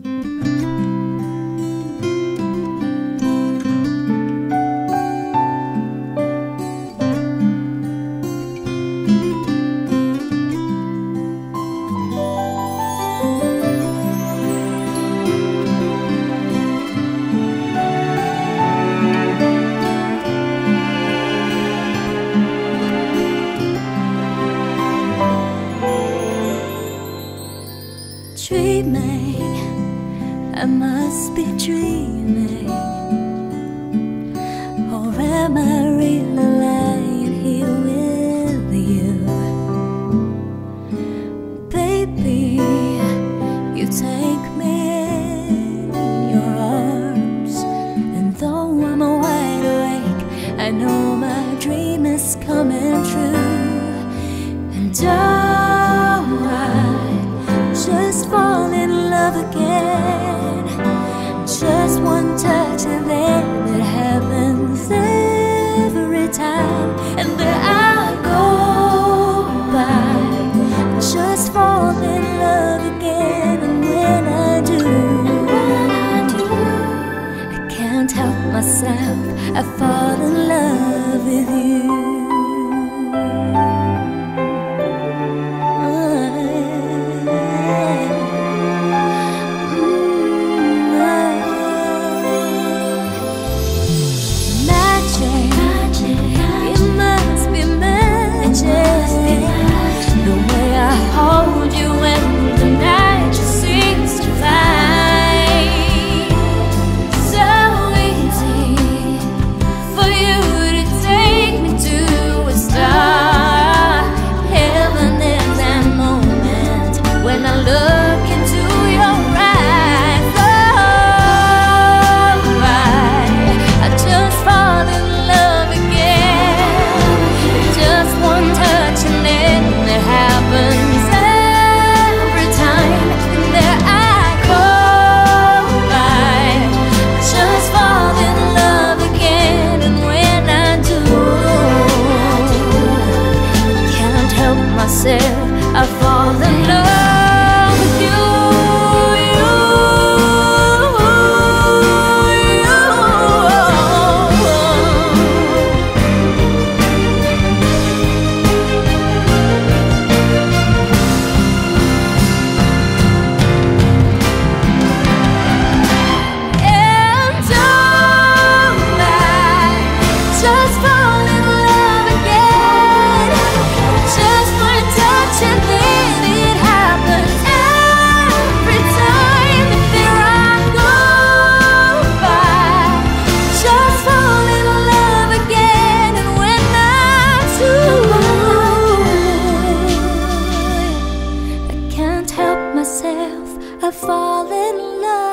Dreaming, I must be dreaming, or am I really lying here with you? Baby, you take me in your arms, and though I'm wide awake, I know my dream is coming true. And just fall in love again. Just one touch and then it happens every time. And there I go by, just fall in love again. And when I do, I can't help myself, I fall in love with you. I fall in love with you. And don't I just fall in love again? Just one touch and then it happens every time that there I go by. Just fall in love again, and when I do, I can't help myself, I fall in love.